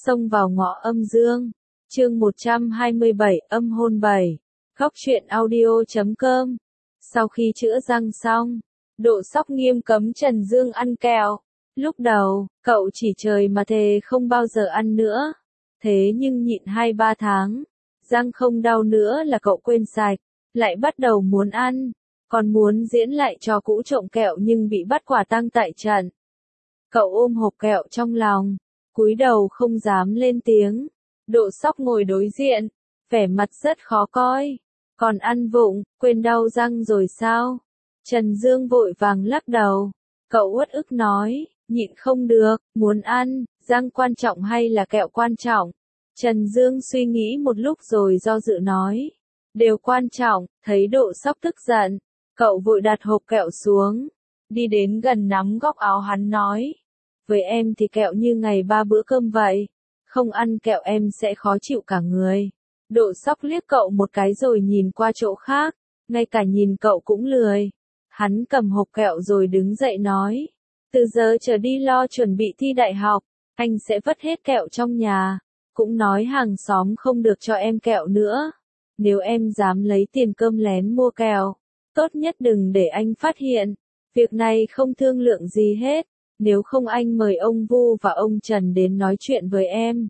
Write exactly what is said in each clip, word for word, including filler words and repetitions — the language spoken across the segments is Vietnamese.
Xông vào ngõ âm dương. Chương một trăm hai mươi bảy, âm hôn bảy. Góc truyện audio chấm com. Sau khi chữa răng xong, Độ Sóc nghiêm cấm Trần Dương ăn kẹo. Lúc đầu, cậu chỉ trời mà thề không bao giờ ăn nữa. Thế nhưng nhịn hai ba tháng, răng không đau nữa là cậu quên sạch, lại bắt đầu muốn ăn, còn muốn diễn lại trò cũ trộm kẹo nhưng bị bắt quả tang tại trận. Cậu ôm hộp kẹo trong lòng, cúi đầu không dám lên tiếng. Độ Sóc ngồi đối diện, vẻ mặt rất khó coi. Còn ăn vụng, quên đau răng rồi sao? Trần Dương vội vàng lắc đầu. Cậu uất ức nói, nhịn không được, muốn ăn, răng quan trọng hay là kẹo quan trọng? Trần Dương suy nghĩ một lúc rồi do dự nói, đều quan trọng. Thấy Độ Sóc tức giận, cậu vội đặt hộp kẹo xuống, đi đến gần nắm góc áo hắn nói, với em thì kẹo như ngày ba bữa cơm vậy, không ăn kẹo em sẽ khó chịu cả người. Độ Sóc liếc cậu một cái rồi nhìn qua chỗ khác, ngay cả nhìn cậu cũng lười. Hắn cầm hộp kẹo rồi đứng dậy nói, từ giờ trở đi lo chuẩn bị thi đại học, anh sẽ vứt hết kẹo trong nhà, cũng nói hàng xóm không được cho em kẹo nữa. Nếu em dám lấy tiền cơm lén mua kẹo, tốt nhất đừng để anh phát hiện. Việc này không thương lượng gì hết, nếu không anh mời ông Vu và ông Trần đến nói chuyện với em.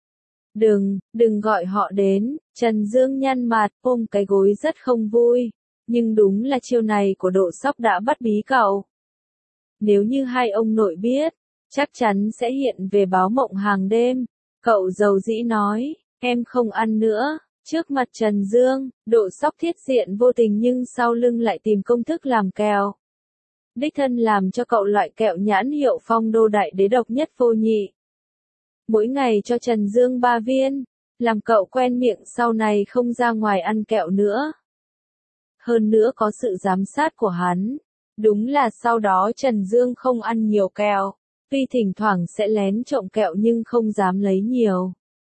Đừng, đừng gọi họ đến. Trần Dương nhăn mặt, ôm cái gối rất không vui. Nhưng đúng là chiêu này của Độ Sóc đã bắt bí cậu. Nếu như hai ông nội biết, chắc chắn sẽ hiện về báo mộng hàng đêm. Cậu dầu dĩ nói, em không ăn nữa. Trước mặt Trần Dương, Độ Sóc thiết diện vô tình nhưng sau lưng lại tìm công thức làm kẹo. Đích thân làm cho cậu loại kẹo nhãn hiệu Phong Đô Đại Đế độc nhất vô nhị. Mỗi ngày cho Trần Dương ba viên, làm cậu quen miệng sau này không ra ngoài ăn kẹo nữa. Hơn nữa có sự giám sát của hắn. Đúng là sau đó Trần Dương không ăn nhiều kẹo, tuy thỉnh thoảng sẽ lén trộm kẹo nhưng không dám lấy nhiều.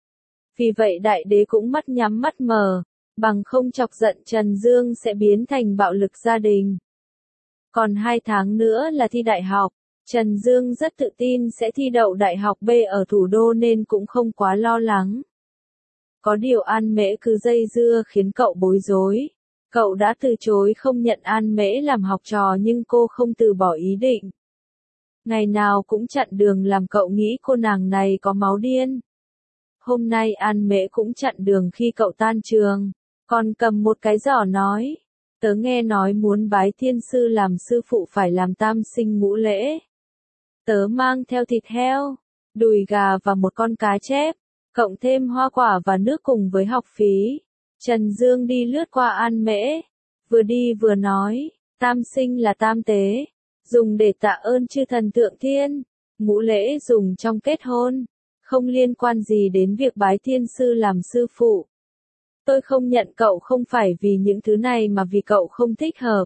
Vì vậy Đại Đế cũng mắt nhắm mắt mở, bằng không chọc giận Trần Dương sẽ biến thành bạo lực gia đình. Còn hai tháng nữa là thi đại học, Trần Dương rất tự tin sẽ thi đậu đại học B ở thủ đô nên cũng không quá lo lắng. Có điều An Mễ cứ dây dưa khiến cậu bối rối. Cậu đã từ chối không nhận An Mễ làm học trò nhưng cô không từ bỏ ý định. Ngày nào cũng chặn đường làm cậu nghĩ cô nàng này có máu điên. Hôm nay An Mễ cũng chặn đường khi cậu tan trường, còn cầm một cái giỏ nói, tớ nghe nói muốn bái thiên sư làm sư phụ phải làm tam sinh ngũ lễ. Tớ mang theo thịt heo, đùi gà và một con cá chép, cộng thêm hoa quả và nước cùng với học phí. Trần Dương đi lướt qua An Mễ, vừa đi vừa nói, tam sinh là tam tế, dùng để tạ ơn chư thần thượng thiên, ngũ lễ dùng trong kết hôn, không liên quan gì đến việc bái thiên sư làm sư phụ. Tôi không nhận cậu không phải vì những thứ này mà vì cậu không thích hợp.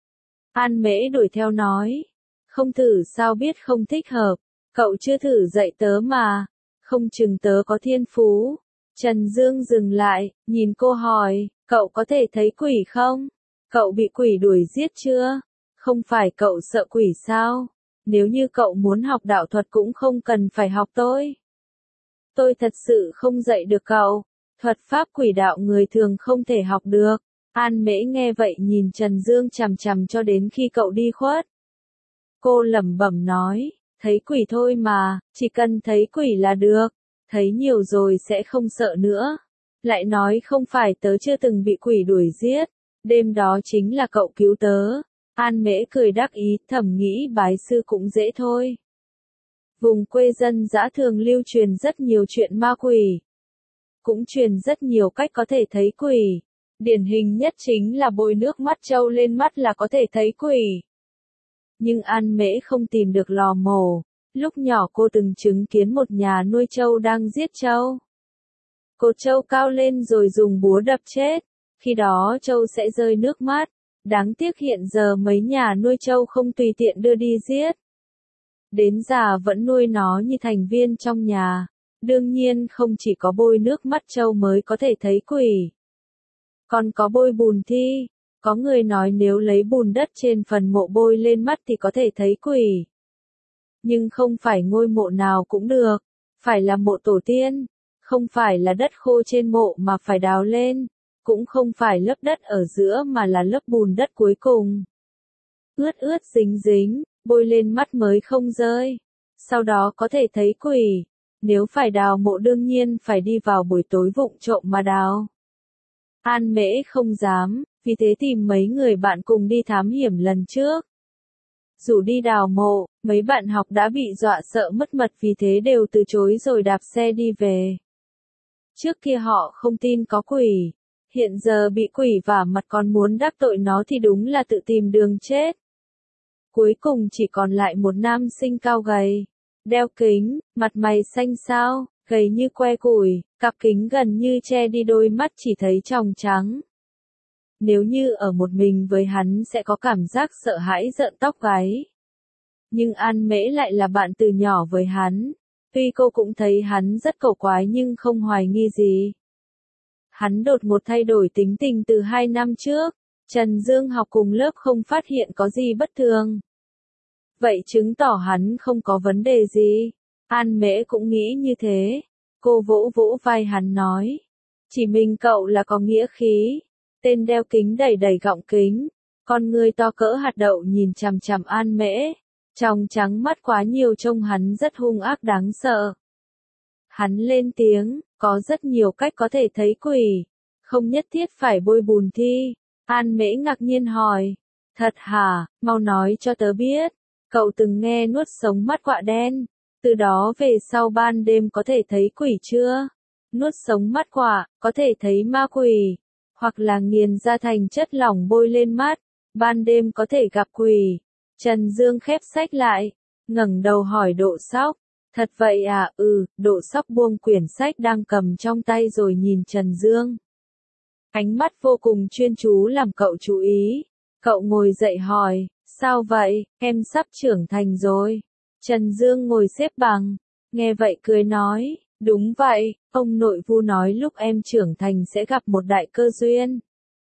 An Mễ đuổi theo nói, không thử sao biết không thích hợp, cậu chưa thử dạy tớ mà, không chừng tớ có thiên phú. Trần Dương dừng lại, nhìn cô hỏi, cậu có thể thấy quỷ không? Cậu bị quỷ đuổi giết chưa? Không phải cậu sợ quỷ sao? Nếu như cậu muốn học đạo thuật cũng không cần phải học tôi. Tôi thật sự không dạy được cậu. Thuật pháp quỷ đạo người thường không thể học được. An Mễ nghe vậy nhìn Trần Dương chằm chằm cho đến khi cậu đi khuất. Cô lẩm bẩm nói, thấy quỷ thôi mà, chỉ cần thấy quỷ là được. Thấy nhiều rồi sẽ không sợ nữa. Lại nói không phải tớ chưa từng bị quỷ đuổi giết. Đêm đó chính là cậu cứu tớ. An Mễ cười đắc ý, thầm nghĩ bái sư cũng dễ thôi. Vùng quê dân dã thường lưu truyền rất nhiều chuyện ma quỷ. Cũng truyền rất nhiều cách có thể thấy quỷ. Điển hình nhất chính là bôi nước mắt trâu lên mắt là có thể thấy quỷ. Nhưng An Mễ không tìm được lò mổ. Lúc nhỏ cô từng chứng kiến một nhà nuôi trâu đang giết trâu. Cột trâu cao lên rồi dùng búa đập chết. Khi đó trâu sẽ rơi nước mắt. Đáng tiếc hiện giờ mấy nhà nuôi trâu không tùy tiện đưa đi giết. Đến già vẫn nuôi nó như thành viên trong nhà. Đương nhiên không chỉ có bôi nước mắt trâu mới có thể thấy quỷ. Còn có bôi bùn thi. Có người nói nếu lấy bùn đất trên phần mộ bôi lên mắt thì có thể thấy quỷ. Nhưng không phải ngôi mộ nào cũng được. phải là mộ tổ tiên, không phải là đất khô trên mộ mà phải đào lên, cũng không phải lớp đất ở giữa mà là lớp bùn đất cuối cùng. Ướt ướt dính dính, bôi lên mắt mới không rơi. Sau đó có thể thấy quỷ. Nếu phải đào mộ đương nhiên phải đi vào buổi tối vụng trộm mà đào. An Mễ không dám, vì thế tìm mấy người bạn cùng đi thám hiểm lần trước. Dù đi đào mộ, mấy bạn học đã bị dọa sợ mất mật vì thế đều từ chối rồi đạp xe đi về. Trước kia họ không tin có quỷ, hiện giờ bị quỷ vả mặt còn muốn đắc tội nó thì đúng là tự tìm đường chết. Cuối cùng chỉ còn lại một nam sinh cao gầy, đeo kính, mặt mày xanh xao, gầy như que củi, cặp kính gần như che đi đôi mắt chỉ thấy tròng trắng. Nếu như ở một mình với hắn sẽ có cảm giác sợ hãi rợn tóc gáy. Nhưng An Mễ lại là bạn từ nhỏ với hắn. Tuy cô cũng thấy hắn rất cổ quái nhưng không hoài nghi gì. Hắn đột ngột thay đổi tính tình từ hai năm trước. Trần Dương học cùng lớp không phát hiện có gì bất thường. Vậy chứng tỏ hắn không có vấn đề gì. An Mễ cũng nghĩ như thế. Cô vỗ vỗ vai hắn nói. Chỉ mình cậu là có nghĩa khí. Tên đeo kính đẩy đẩy gọng kính. Con người to cỡ hạt đậu nhìn chằm chằm An Mễ. Trong trắng mắt quá nhiều trông hắn rất hung ác đáng sợ. Hắn lên tiếng, có rất nhiều cách có thể thấy quỷ. Không nhất thiết phải bôi bùn thi. An Mễ ngạc nhiên hỏi. Thật hả, mau nói cho tớ biết. Cậu từng nghe nuốt sống mắt quạ đen. Từ đó về sau ban đêm có thể thấy quỷ chưa? Nuốt sống mắt quạ, có thể thấy ma quỷ. Hoặc là nghiền ra thành chất lỏng bôi lên mắt. Ban đêm có thể gặp quỷ. Trần Dương khép sách lại. Ngẩng đầu hỏi Độ Sóc. Thật vậy à, ừ, Độ Sóc buông quyển sách đang cầm trong tay rồi nhìn Trần Dương. Ánh mắt vô cùng chuyên chú làm cậu chú ý. Cậu ngồi dậy hỏi, sao vậy, em sắp trưởng thành rồi. Trần Dương ngồi xếp bằng, nghe vậy cười nói, đúng vậy, ông nội Vu nói lúc em trưởng thành sẽ gặp một đại cơ duyên.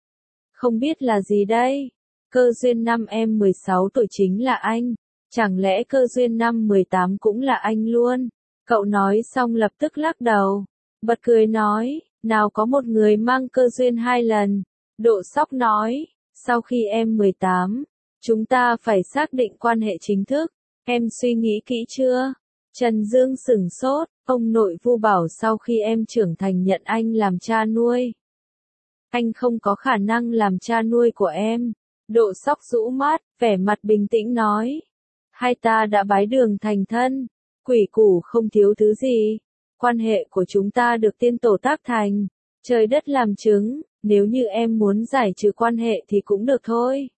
Không biết là gì đây? Cơ duyên năm em mười sáu tuổi chính là anh, chẳng lẽ cơ duyên năm mười tám cũng là anh luôn? Cậu nói xong lập tức lắc đầu, bật cười nói, nào có một người mang cơ duyên hai lần. Độ Sóc nói, sau khi em mười tám, chúng ta phải xác định quan hệ chính thức, em suy nghĩ kỹ chưa? Trần Dương sửng sốt, ông nội Vu bảo sau khi em trưởng thành nhận anh làm cha nuôi. Anh không có khả năng làm cha nuôi của em. Độ Sóc rũ mắt, vẻ mặt bình tĩnh nói. Hai ta đã bái đường thành thân, quỷ củ không thiếu thứ gì. Quan hệ của chúng ta được tiên tổ tác thành, trời đất làm chứng, nếu như em muốn giải trừ quan hệ thì cũng được thôi.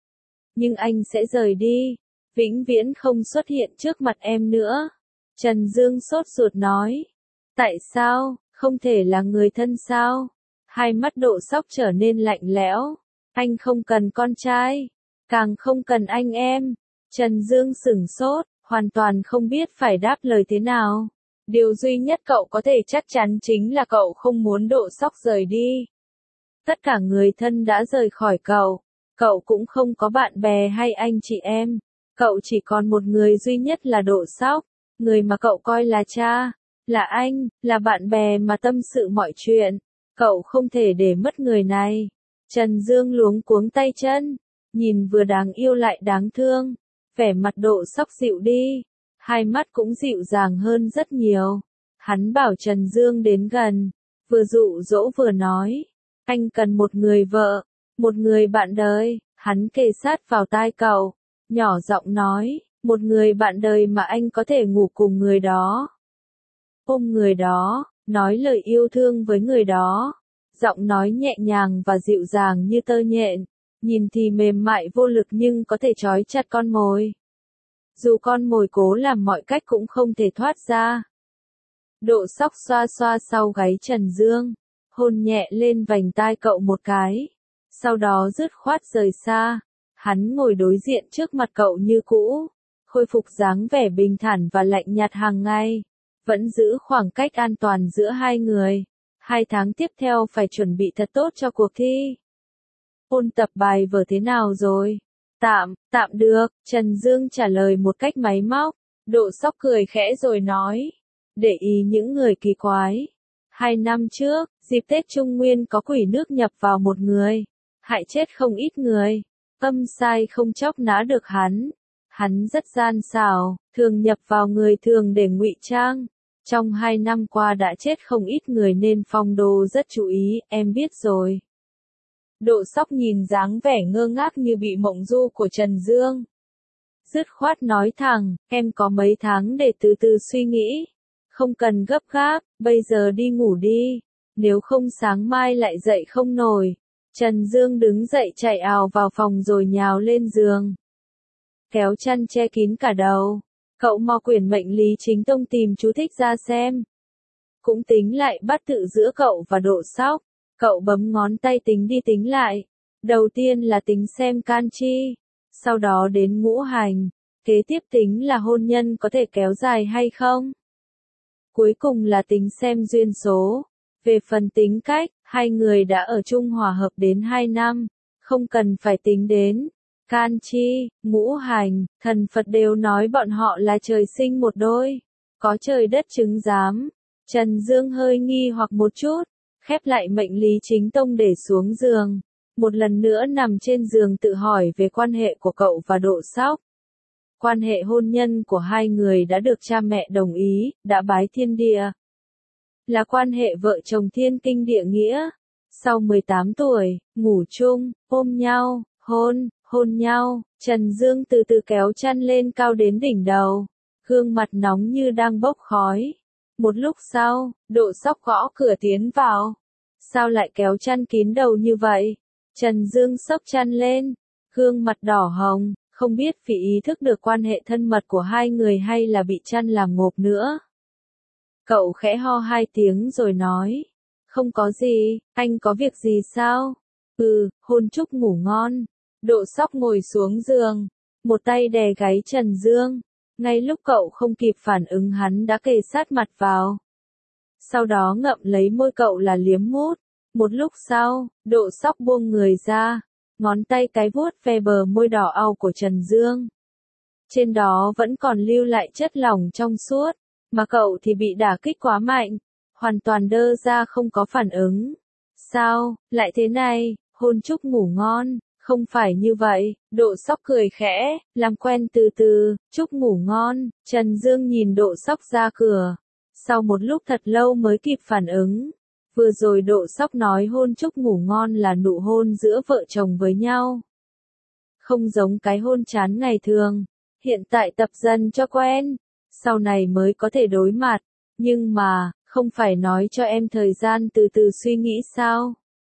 Nhưng anh sẽ rời đi, vĩnh viễn không xuất hiện trước mặt em nữa. Trần Dương sốt ruột nói. Tại sao, không thể là người thân sao? Hai mắt Độ Sóc trở nên lạnh lẽo. Anh không cần con trai, càng không cần anh em. Trần Dương sửng sốt, hoàn toàn không biết phải đáp lời thế nào. Điều duy nhất cậu có thể chắc chắn chính là cậu không muốn Độ Sóc rời đi. Tất cả người thân đã rời khỏi cậu. Cậu cũng không có bạn bè hay anh chị em. Cậu chỉ còn một người duy nhất là Độ Sóc. Người mà cậu coi là cha, là anh, là bạn bè mà tâm sự mọi chuyện. Cậu không thể để mất người này. Trần Dương luống cuống tay chân. Nhìn vừa đáng yêu lại đáng thương. Vẻ mặt Độ Sóc dịu đi. Hai mắt cũng dịu dàng hơn rất nhiều. Hắn bảo Trần Dương đến gần. Vừa dụ dỗ vừa nói. Anh cần một người vợ. Một người bạn đời. Hắn kề sát vào tai cậu. Nhỏ giọng nói. Một người bạn đời mà anh có thể ngủ cùng người đó. Ôm người đó. Nói lời yêu thương với người đó. Giọng nói nhẹ nhàng và dịu dàng như tơ nhện. Nhìn thì mềm mại vô lực nhưng có thể trói chặt con mồi. Dù con mồi cố làm mọi cách cũng không thể thoát ra. Độ Sóc xoa xoa sau gáy Trần Dương. Hôn nhẹ lên vành tai cậu một cái. Sau đó dứt khoát rời xa. Hắn ngồi đối diện trước mặt cậu như cũ. Khôi phục dáng vẻ bình thản và lạnh nhạt hàng ngày. Vẫn giữ khoảng cách an toàn giữa hai người. Hai tháng tiếp theo phải chuẩn bị thật tốt cho cuộc thi. Ôn tập bài vở thế nào rồi? Tạm, tạm được, Trần Dương trả lời một cách máy móc. Độ Sóc cười khẽ rồi nói. để ý những người kỳ quái. Hai năm trước, dịp Tết Trung Nguyên có quỷ nước nhập vào một người, hại chết không ít người. Âm sai không chóc nã được hắn. Hắn rất gian xảo, thường nhập vào người thường để ngụy trang. Trong hai năm qua đã chết không ít người nên Phong Đô rất chú ý, em biết rồi. Độ Sóc nhìn dáng vẻ ngơ ngác như bị mộng du của Trần Dương. Dứt khoát nói thẳng, em có mấy tháng để từ từ suy nghĩ. Không cần gấp gáp, bây giờ đi ngủ đi. Nếu không sáng mai lại dậy không nổi. Trần Dương đứng dậy chạy ào vào phòng rồi nhào lên giường. Kéo chăn che kín cả đầu. Cậu mò quyển mệnh lý chính tông tìm chú thích ra xem. Cũng tính lại bắt tự giữa cậu và Độ Sóc. Cậu bấm ngón tay tính đi tính lại. Đầu tiên là tính xem can chi. Sau đó đến ngũ hành. Kế tiếp tính là hôn nhân có thể kéo dài hay không. Cuối cùng là tính xem duyên số. Về phần tính cách, hai người đã ở chung hòa hợp đến hai năm. Không cần phải tính đến. Can chi, ngũ hành, thần Phật đều nói bọn họ là trời sinh một đôi. Có trời đất chứng giám. Trần Dương hơi nghi hoặc một chút. Khép lại mệnh lý chính tông để xuống giường. Một lần nữa nằm trên giường tự hỏi về quan hệ của cậu và Độ Sóc. Quan hệ hôn nhân của hai người đã được cha mẹ đồng ý, đã bái thiên địa. Là quan hệ vợ chồng thiên kinh địa nghĩa. Sau mười tám tuổi, ngủ chung, ôm nhau, hôn, hôn nhau, Trần Dương từ từ kéo chăn lên cao đến đỉnh đầu. Gương mặt nóng như đang bốc khói. Một lúc sau, Độ Sóc gõ cửa tiến vào. Sao lại kéo chăn kín đầu như vậy? Trần Dương xốc chăn lên. Gương mặt đỏ hồng, không biết vì ý thức được quan hệ thân mật của hai người hay là bị chăn làm ngộp nữa. Cậu khẽ ho hai tiếng rồi nói. Không có gì, anh có việc gì sao? Ừ, hôn chúc ngủ ngon. Độ Sóc ngồi xuống giường. Một tay đè gáy Trần Dương. Ngay lúc cậu không kịp phản ứng hắn đã kề sát mặt vào. Sau đó ngậm lấy môi cậu là liếm mút. Một lúc sau, Độ Sóc buông người ra. Ngón tay cái vuốt ve bờ môi đỏ au của Trần Dương. Trên đó vẫn còn lưu lại chất lỏng trong suốt. Mà cậu thì bị đả kích quá mạnh. Hoàn toàn đơ ra không có phản ứng. Sao, lại thế này, hôn chúc ngủ ngon. Không phải như vậy, Độ Sóc cười khẽ, làm quen từ từ, chúc ngủ ngon. Trần Dương nhìn Độ Sóc ra cửa. Sau một lúc thật lâu mới kịp phản ứng. Vừa rồi Độ Sóc nói hôn chúc ngủ ngon là nụ hôn giữa vợ chồng với nhau. Không giống cái hôn chán ngày thường. Hiện tại tập dần cho quen. Sau này mới có thể đối mặt. Nhưng mà, không phải nói cho em thời gian từ từ suy nghĩ sao?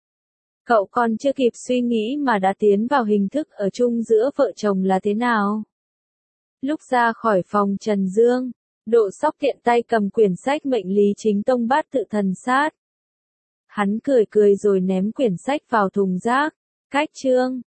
Cậu còn chưa kịp suy nghĩ mà đã tiến vào hình thức ở chung giữa vợ chồng là thế nào? Lúc ra khỏi phòng Trần Dương, Độ Sóc tiện tay cầm quyển sách mệnh lý chính tông bát tự thần sát. Hắn cười cười rồi ném quyển sách vào thùng rác. Cách chương